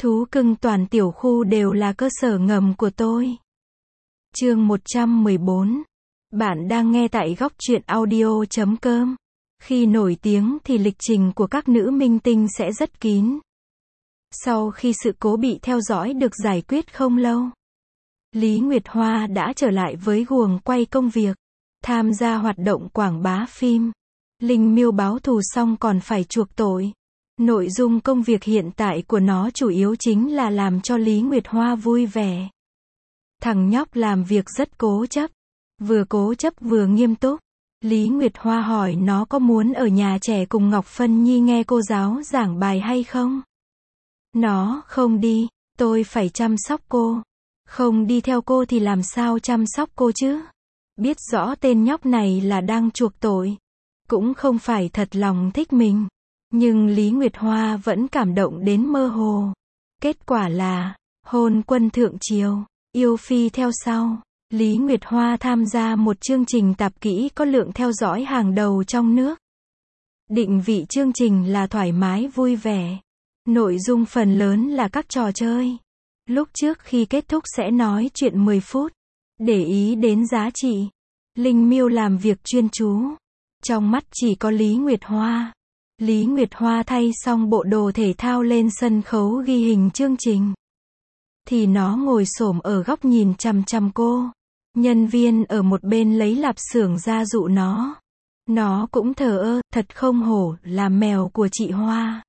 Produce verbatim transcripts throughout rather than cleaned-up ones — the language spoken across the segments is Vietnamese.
Thú cưng toàn tiểu khu đều là cơ sở ngầm của tôi. Chương một trăm mười bốn. Bạn đang nghe tại góc truyện audio chấm com. Khi nổi tiếng thì lịch trình của các nữ minh tinh sẽ rất kín. Sau khi sự cố bị theo dõi được giải quyết không lâu, Lý Nguyệt Hoa đã trở lại với guồng quay công việc, tham gia hoạt động quảng bá phim. Linh Miêu báo thù xong còn phải chuộc tội. Nội dung công việc hiện tại của nó chủ yếu chính là làm cho Lý Nguyệt Hoa vui vẻ. Thằng nhóc làm việc rất cố chấp, vừa cố chấp vừa nghiêm túc. Lý Nguyệt Hoa hỏi nó có muốn ở nhà trẻ cùng Ngọc Phân Nhi nghe cô giáo giảng bài hay không. Nó không đi, tôi phải chăm sóc cô. Không đi theo cô thì làm sao chăm sóc cô chứ? Biết rõ tên nhóc này là đang chuộc tội, cũng không phải thật lòng thích mình. Nhưng Lý Nguyệt Hoa vẫn cảm động đến mơ hồ. Kết quả là, hôn quân thượng triều, yêu phi theo sau. Lý Nguyệt Hoa tham gia một chương trình tạp kỹ có lượng theo dõi hàng đầu trong nước. Định vị chương trình là thoải mái vui vẻ. Nội dung phần lớn là các trò chơi. Lúc trước khi kết thúc sẽ nói chuyện mười phút. Để ý đến giá trị. Linh Miêu làm việc chuyên chú. Trong mắt chỉ có Lý Nguyệt Hoa. Lý Nguyệt Hoa thay xong bộ đồ thể thao lên sân khấu ghi hình chương trình. Thì nó ngồi xổm ở góc nhìn chằm chằm cô. Nhân viên ở một bên lấy lạp xưởng ra dụ nó. Nó cũng thờ ơ, thật không hổ là mèo của chị Hoa.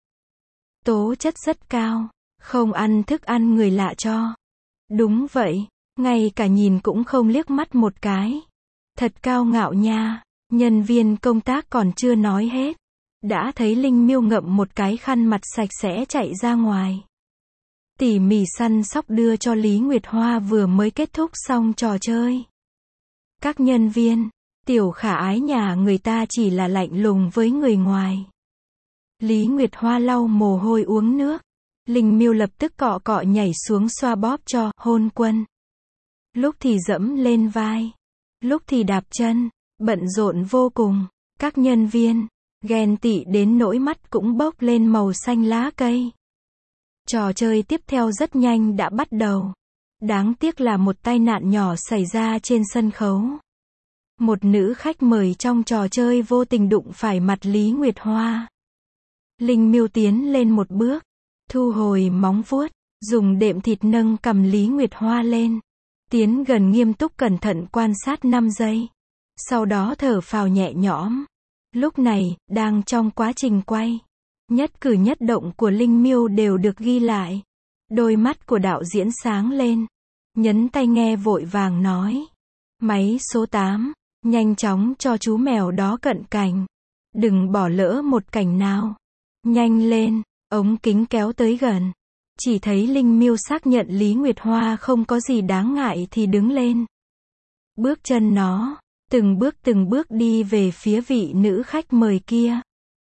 Tố chất rất cao, không ăn thức ăn người lạ cho. Đúng vậy, ngay cả nhìn cũng không liếc mắt một cái. Thật cao ngạo nha. Nhân viên công tác còn chưa nói hết, đã thấy Linh Miêu ngậm một cái khăn mặt sạch sẽ chạy ra ngoài. Tỉ mỉ săn sóc đưa cho Lý Nguyệt Hoa vừa mới kết thúc xong trò chơi. Các nhân viên, tiểu khả ái nhà người ta chỉ là lạnh lùng với người ngoài. Lý Nguyệt Hoa lau mồ hôi uống nước. Linh Miêu lập tức cọ cọ nhảy xuống xoa bóp cho hôn quân. Lúc thì dẫm lên vai, lúc thì đạp chân, bận rộn vô cùng. Các nhân viên ghen tị đến nỗi mắt cũng bốc lên màu xanh lá cây. Trò chơi tiếp theo rất nhanh đã bắt đầu. Đáng tiếc là một tai nạn nhỏ xảy ra trên sân khấu. Một nữ khách mời trong trò chơi vô tình đụng phải mặt Lý Nguyệt Hoa. Linh Miêu tiến lên một bước, thu hồi móng vuốt, dùng đệm thịt nâng cầm Lý Nguyệt Hoa lên. Tiến gần nghiêm túc cẩn thận quan sát năm giây. Sau đó thở phào nhẹ nhõm. Lúc này, đang trong quá trình quay. Nhất cử nhất động của Linh Miêu đều được ghi lại. Đôi mắt của đạo diễn sáng lên. Nhấn tay nghe vội vàng nói. Máy số tám, nhanh chóng cho chú mèo đó cận cảnh. Đừng bỏ lỡ một cảnh nào. Nhanh lên, ống kính kéo tới gần. Chỉ thấy Linh Miêu xác nhận Lý Nguyệt Hoa không có gì đáng ngại thì đứng lên. Bước chân nó, từng bước từng bước đi về phía vị nữ khách mời kia.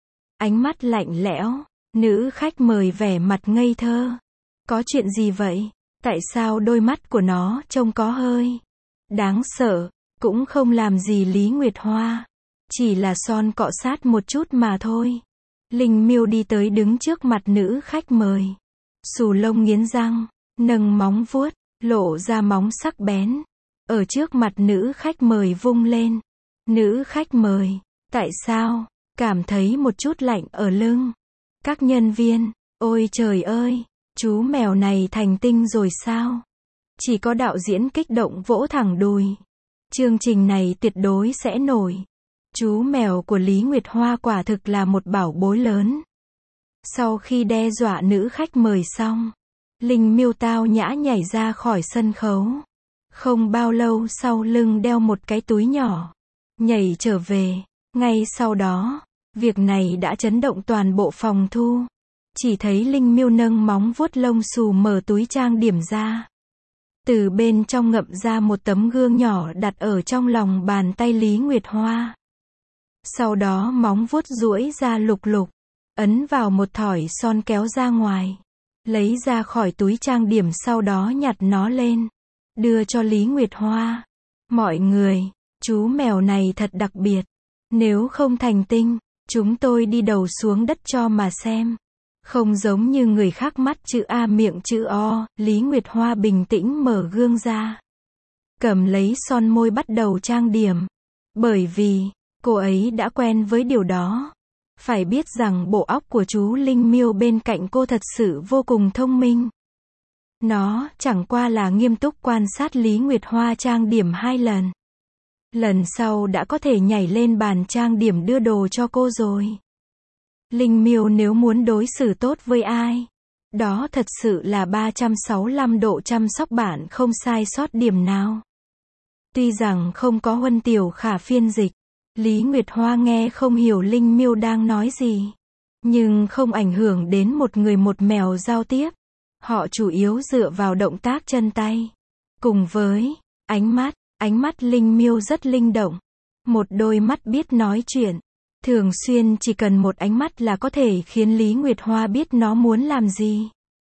Ánh mắt lạnh lẽo, nữ khách mời vẻ mặt ngây thơ. Có chuyện gì vậy? Tại sao đôi mắt của nó trông có hơi đáng sợ? Cũng không làm gì Lý Nguyệt Hoa. Chỉ là son cọ sát một chút mà thôi. Linh Miêu đi tới đứng trước mặt nữ khách mời. Xù lông nghiến răng, nâng móng vuốt, lộ ra móng sắc bén. Ở trước mặt nữ khách mời vung lên. Nữ khách mời, tại sao? Cảm thấy một chút lạnh ở lưng. Các nhân viên, ôi trời ơi, chú mèo này thành tinh rồi sao? Chỉ có đạo diễn kích động vỗ thẳng đùi. Chương trình này tuyệt đối sẽ nổi. Chú mèo của Lý Nguyệt Hoa quả thực là một bảo bối lớn. Sau khi đe dọa nữ khách mời xong, Linh Miêu tao nhã nhảy ra khỏi sân khấu. Không bao lâu sau lưng đeo một cái túi nhỏ. Nhảy trở về. Ngay sau đó, việc này đã chấn động toàn bộ phòng thu. Chỉ thấy Linh Miêu nâng móng vuốt lông xù mở túi trang điểm ra. Từ bên trong ngậm ra một tấm gương nhỏ đặt ở trong lòng bàn tay Lý Nguyệt Hoa. Sau đó móng vuốt duỗi ra lục lục, ấn vào một thỏi son kéo ra ngoài. Lấy ra khỏi túi trang điểm sau đó nhặt nó lên. Đưa cho Lý Nguyệt Hoa. Mọi người, chú mèo này thật đặc biệt. Nếu không thành tinh, chúng tôi đi đầu xuống đất cho mà xem. Không giống như người khác mắt chữ A miệng chữ O, Lý Nguyệt Hoa bình tĩnh mở gương ra. Cầm lấy son môi bắt đầu trang điểm. Bởi vì, cô ấy đã quen với điều đó. Phải biết rằng bộ óc của chú Linh Miêu bên cạnh cô thật sự vô cùng thông minh. Nó chẳng qua là nghiêm túc quan sát Lý Nguyệt Hoa trang điểm hai lần. Lần sau đã có thể nhảy lên bàn trang điểm đưa đồ cho cô rồi. Linh Miêu nếu muốn đối xử tốt với ai, đó thật sự là ba trăm sáu mươi lăm độ chăm sóc bạn không sai sót điểm nào. Tuy rằng không có Huân Tiểu Khả phiên dịch, Lý Nguyệt Hoa nghe không hiểu Linh Miêu đang nói gì. Nhưng không ảnh hưởng đến một người một mèo giao tiếp. Họ chủ yếu dựa vào động tác chân tay. Cùng với ánh mắt, ánh mắt Linh Miêu rất linh động. Một đôi mắt biết nói chuyện. Thường xuyên chỉ cần một ánh mắt là có thể khiến Lý Nguyệt Hoa biết nó muốn làm gì.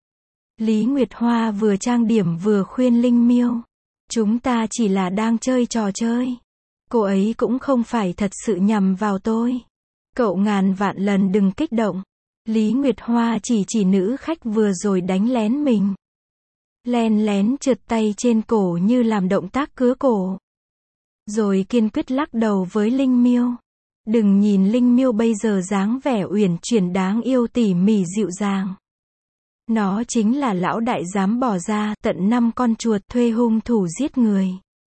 Lý Nguyệt Hoa vừa trang điểm vừa khuyên Linh Miêu. Chúng ta chỉ là đang chơi trò chơi. Cô ấy cũng không phải thật sự nhằm vào tôi. Cậu ngàn vạn lần đừng kích động. Lý Nguyệt Hoa chỉ chỉ nữ khách vừa rồi đánh lén mình. Len lén trượt tay trên cổ như làm động tác cứa cổ. Rồi kiên quyết lắc đầu với Linh Miêu. Đừng nhìn Linh Miêu bây giờ dáng vẻ uyển chuyển đáng yêu tỉ mỉ dịu dàng. Nó chính là lão đại dám bỏ ra tận năm con chuột thuê hung thủ giết người.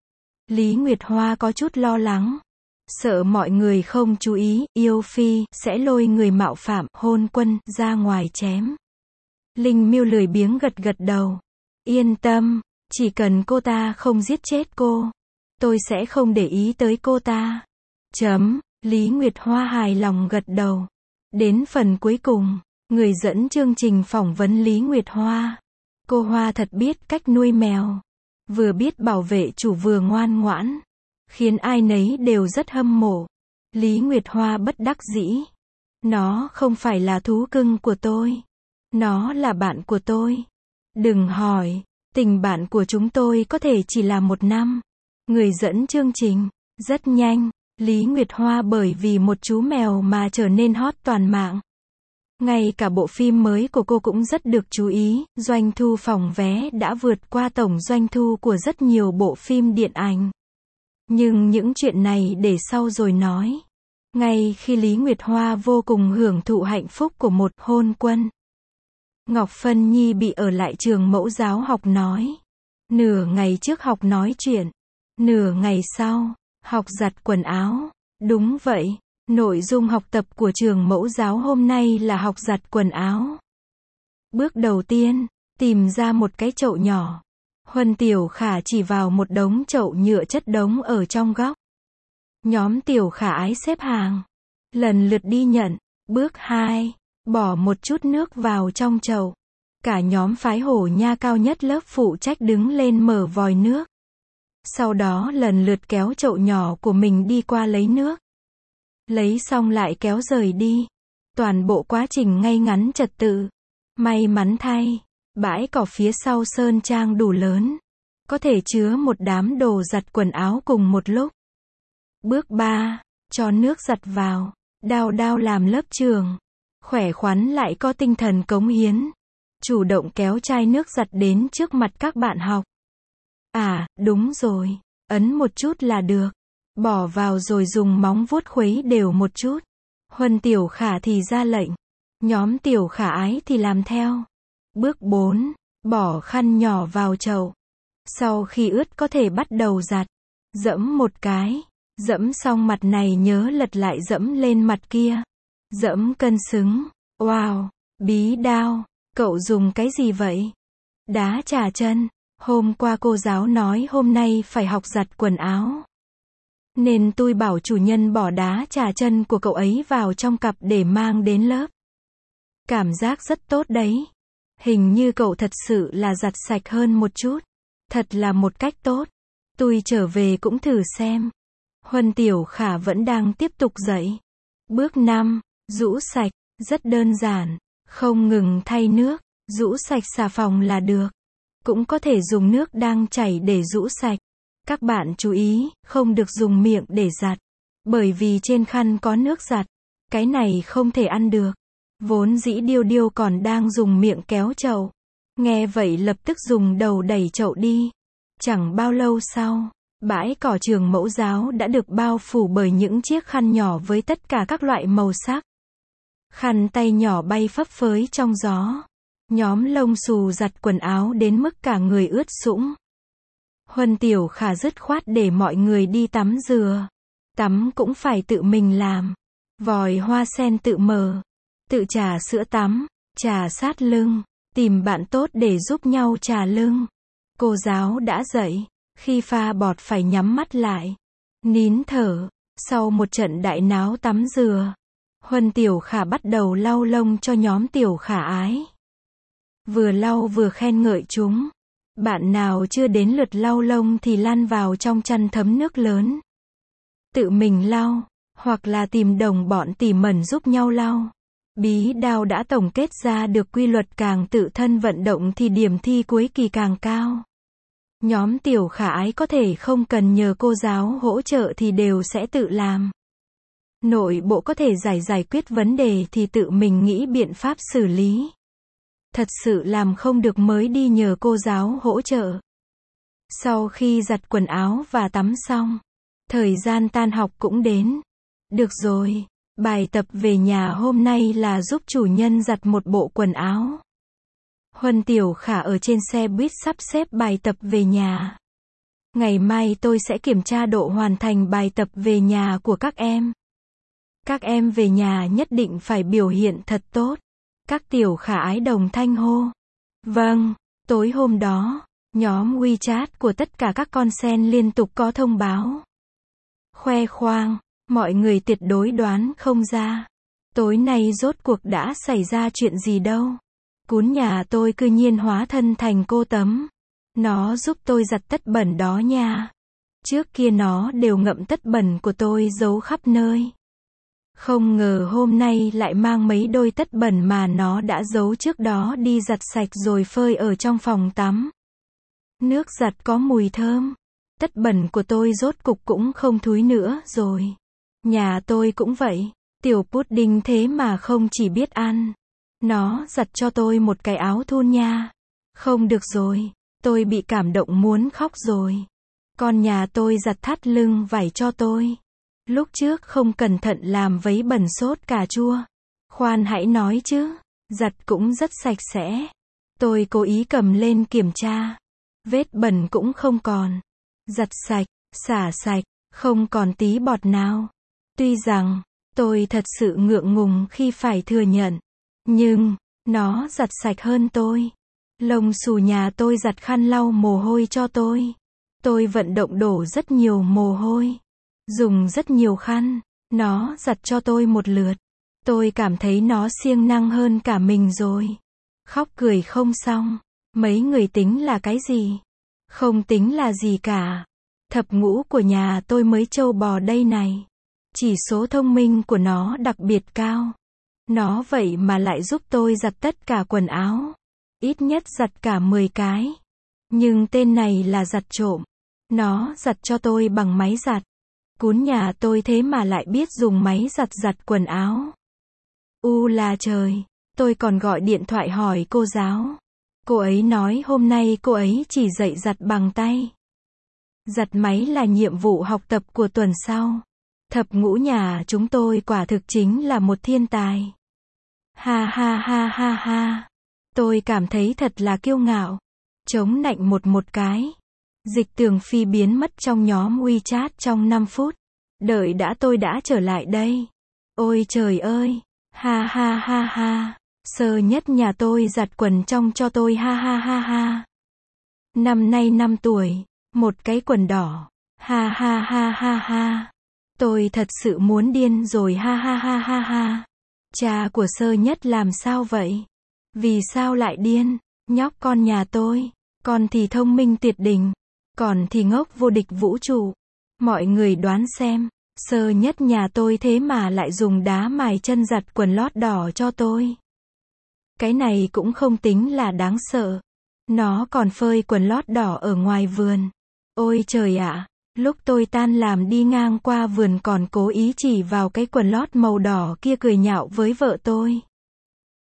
Lý Nguyệt Hoa có chút lo lắng. Sợ mọi người không chú ý, yêu phi sẽ lôi người mạo phạm hôn quân ra ngoài chém. Linh Miêu lười biếng gật gật đầu. Yên tâm, chỉ cần cô ta không giết chết cô, tôi sẽ không để ý tới cô ta. Chấm. Lý Nguyệt Hoa hài lòng gật đầu. Đến phần cuối cùng, người dẫn chương trình phỏng vấn Lý Nguyệt Hoa. Cô Hoa thật biết cách nuôi mèo. Vừa biết bảo vệ chủ vừa ngoan ngoãn. Khiến ai nấy đều rất hâm mộ. Lý Nguyệt Hoa bất đắc dĩ. Nó không phải là thú cưng của tôi. Nó là bạn của tôi. Đừng hỏi, tình bạn của chúng tôi có thể chỉ là một năm. Người dẫn chương trình, rất nhanh. Lý Nguyệt Hoa bởi vì một chú mèo mà trở nên hot toàn mạng. Ngay cả bộ phim mới của cô cũng rất được chú ý, doanh thu phòng vé đã vượt qua tổng doanh thu của rất nhiều bộ phim điện ảnh. Nhưng những chuyện này để sau rồi nói. Ngay khi Lý Nguyệt Hoa vô cùng hưởng thụ hạnh phúc của một hôn quân, Ngọc Phân Nhi bị ở lại trường mẫu giáo học nói. Nửa ngày trước học nói chuyện, nửa ngày sau học giặt quần áo. Đúng vậy, nội dung học tập của trường mẫu giáo hôm nay là học giặt quần áo. Bước đầu tiên, tìm ra một cái chậu nhỏ. Huân Tiểu Khả chỉ vào một đống chậu nhựa chất đống ở trong góc. Nhóm Tiểu Khả ái xếp hàng, lần lượt đi nhận. Bước hai, bỏ một chút nước vào trong chậu. Cả nhóm phái hổ nha cao nhất lớp phụ trách đứng lên mở vòi nước. Sau đó lần lượt kéo chậu nhỏ của mình đi qua lấy nước. Lấy xong lại kéo rời đi. Toàn bộ quá trình ngay ngắn trật tự. May mắn thay, bãi cỏ phía sau sơn trang đủ lớn. Có thể chứa một đám đồ giặt quần áo cùng một lúc. Bước ba, cho nước giặt vào. Đao đao làm lớp trường. Khỏe khoắn lại có tinh thần cống hiến. Chủ động kéo chai nước giặt đến trước mặt các bạn học. À, đúng rồi. Ấn một chút là được. Bỏ vào rồi dùng móng vuốt khuấy đều một chút. Huân Tiểu Khả thì ra lệnh. Nhóm Tiểu Khả ái thì làm theo. Bước bốn, bỏ khăn nhỏ vào chậu. Sau khi ướt có thể bắt đầu giặt. Dẫm một cái. Dẫm xong mặt này nhớ lật lại dẫm lên mặt kia. Dẫm cân xứng. Wow, bí đao. Cậu dùng cái gì vậy? Đá trà chân. Hôm qua cô giáo nói hôm nay phải học giặt quần áo. Nên tôi bảo chủ nhân bỏ đá trà chân của cậu ấy vào trong cặp để mang đến lớp. Cảm giác rất tốt đấy. Hình như cậu thật sự là giặt sạch hơn một chút. Thật là một cách tốt. Tôi trở về cũng thử xem. Huân Tiểu Khả vẫn đang tiếp tục dạy. Bước năm, rũ sạch. Rất đơn giản. Không ngừng thay nước. Rũ sạch xà phòng là được. Cũng có thể dùng nước đang chảy để rũ sạch. Các bạn chú ý, không được dùng miệng để giặt. Bởi vì trên khăn có nước giặt. Cái này không thể ăn được. Vốn dĩ Điêu Điêu còn đang dùng miệng kéo chậu. Nghe vậy lập tức dùng đầu đẩy chậu đi. Chẳng bao lâu sau, bãi cỏ trường mẫu giáo đã được bao phủ bởi những chiếc khăn nhỏ với tất cả các loại màu sắc. Khăn tay nhỏ bay phấp phới trong gió. Nhóm lông xù giặt quần áo đến mức cả người ướt sũng. Huân Tiểu Khả dứt khoát để mọi người đi tắm dừa. Tắm cũng phải tự mình làm. Vòi hoa sen tự mở. Tự trà sữa tắm. Trà sát lưng. Tìm bạn tốt để giúp nhau trà lưng. Cô giáo đã dạy. Khi pha bọt phải nhắm mắt lại. Nín thở. Sau một trận đại náo tắm dừa, Huân Tiểu Khả bắt đầu lau lông cho nhóm Tiểu Khả ái. Vừa lau vừa khen ngợi chúng. Bạn nào chưa đến lượt lau lông thì lăn vào trong chăn thấm nước lớn. Tự mình lau, hoặc là tìm đồng bọn tỉ mẩn giúp nhau lau. Bí đao đã tổng kết ra được quy luật càng tự thân vận động thì điểm thi cuối kỳ càng cao. Nhóm Tiểu Khả ái có thể không cần nhờ cô giáo hỗ trợ thì đều sẽ tự làm. Nội bộ có thể giải giải quyết vấn đề thì tự mình nghĩ biện pháp xử lý. Thật sự làm không được mới đi nhờ cô giáo hỗ trợ. Sau khi giặt quần áo và tắm xong, thời gian tan học cũng đến. Được rồi, bài tập về nhà hôm nay là giúp chủ nhân giặt một bộ quần áo. Huân Tiểu Khả ở trên xe buýt sắp xếp bài tập về nhà. Ngày mai tôi sẽ kiểm tra độ hoàn thành bài tập về nhà của các em. Các em về nhà nhất định phải biểu hiện thật tốt. Các Tiểu Khả ái đồng thanh hô. Vâng, tối hôm đó, nhóm WeChat của tất cả các con sen liên tục có thông báo. Khoe khoang, mọi người tuyệt đối đoán không ra. Tối nay rốt cuộc đã xảy ra chuyện gì đâu. Cún nhà tôi cư nhiên hóa thân thành cô Tấm. Nó giúp tôi giặt tất bẩn đó nha. Trước kia nó đều ngậm tất bẩn của tôi giấu khắp nơi. Không ngờ hôm nay lại mang mấy đôi tất bẩn mà nó đã giấu trước đó đi giặt sạch rồi phơi ở trong phòng tắm. Nước giặt có mùi thơm. Tất bẩn của tôi rốt cục cũng không thúi nữa rồi. Nhà tôi cũng vậy. Tiểu pudding thế mà không chỉ biết ăn. Nó giặt cho tôi một cái áo thun nha. Không được rồi. Tôi bị cảm động muốn khóc rồi. Con nhà tôi giặt thắt lưng vải cho tôi. Lúc trước không cẩn thận làm vấy bẩn sốt cà chua. Khoan hãy nói chứ. Giặt cũng rất sạch sẽ. Tôi cố ý cầm lên kiểm tra. Vết bẩn cũng không còn. Giặt sạch, xả sạch, không còn tí bọt nào. Tuy rằng, tôi thật sự ngượng ngùng khi phải thừa nhận. Nhưng, nó giặt sạch hơn tôi. Lông xù nhà tôi giặt khăn lau mồ hôi cho tôi. Tôi vận động đổ rất nhiều mồ hôi. Dùng rất nhiều khăn. Nó giặt cho tôi một lượt. Tôi cảm thấy nó siêng năng hơn cả mình rồi. Khóc cười không xong. Mấy người tính là cái gì? Không tính là gì cả. Thập ngũ của nhà tôi mới trâu bò đây này. Chỉ số thông minh của nó đặc biệt cao. Nó vậy mà lại giúp tôi giặt tất cả quần áo. Ít nhất giặt cả mười cái. Nhưng tên này là giặt trộm. Nó giặt cho tôi bằng máy giặt. Cún nhà tôi thế mà lại biết dùng máy giặt giặt quần áo. U là trời. Tôi còn gọi điện thoại hỏi cô giáo. Cô ấy nói hôm nay cô ấy chỉ dạy giặt bằng tay. Giặt máy là nhiệm vụ học tập của tuần sau. Thập ngũ nhà chúng tôi quả thực chính là một thiên tài. Ha ha ha ha ha. Tôi cảm thấy thật là kiêu ngạo. Chống nạnh một một cái. Dịch Tường Phi biến mất trong nhóm WeChat trong năm phút. Đợi đã tôi đã trở lại đây. Ôi trời ơi. Ha ha ha ha. Sơ Nhất nhà tôi giặt quần trong cho tôi ha ha ha ha. Năm nay năm tuổi. Một cái quần đỏ. Ha ha ha ha ha. Tôi thật sự muốn điên rồi ha ha ha ha ha. Cha của Sơ Nhất làm sao vậy? Vì sao lại điên? Nhóc con nhà tôi. Con thì thông minh tuyệt đỉnh. Còn thì ngốc vô địch vũ trụ. Mọi người đoán xem. Sơ Nhất nhà tôi thế mà lại dùng đá mài chân giặt quần lót đỏ cho tôi. Cái này cũng không tính là đáng sợ. Nó còn phơi quần lót đỏ ở ngoài vườn. Ôi trời ạ. Lúc tôi tan làm đi ngang qua vườn còn cố ý chỉ vào cái quần lót màu đỏ kia cười nhạo với vợ tôi.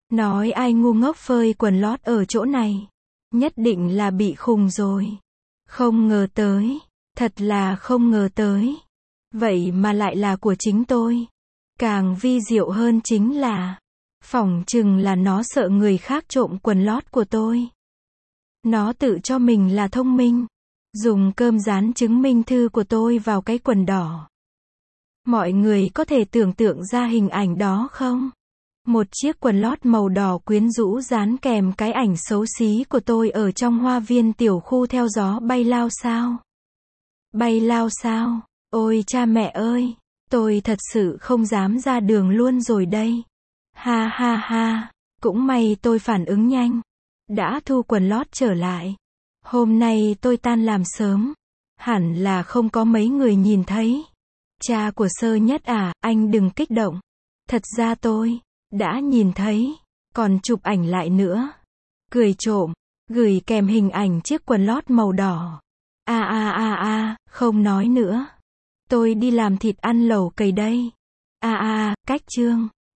Nói ai ngu ngốc phơi quần lót ở chỗ này. Nhất định là bị khùng rồi. Không ngờ tới. Thật là không ngờ tới. Vậy mà lại là của chính tôi. Càng vi diệu hơn chính là, phỏng chừng là nó sợ người khác trộm quần lót của tôi. Nó tự cho mình là thông minh. Dùng cơm rán chứng minh thư của tôi vào cái quần đỏ. Mọi người có thể tưởng tượng ra hình ảnh đó không? Một chiếc quần lót màu đỏ quyến rũ dán kèm cái ảnh xấu xí của tôi ở trong hoa viên tiểu khu theo gió bay lao sao? Bay lao sao? Ôi cha mẹ ơi! Tôi thật sự không dám ra đường luôn rồi đây. Ha ha ha! Cũng may tôi phản ứng nhanh. Đã thu quần lót trở lại. Hôm nay tôi tan làm sớm. Hẳn là không có mấy người nhìn thấy. Cha của Sơ Nhất à, anh đừng kích động. Thật ra tôi đã nhìn thấy, còn chụp ảnh lại nữa. Cười trộm, gửi kèm hình ảnh chiếc quần lót màu đỏ. A a a a, không nói nữa. Tôi đi làm thịt ăn lẩu cầy đây. A a, cách chương.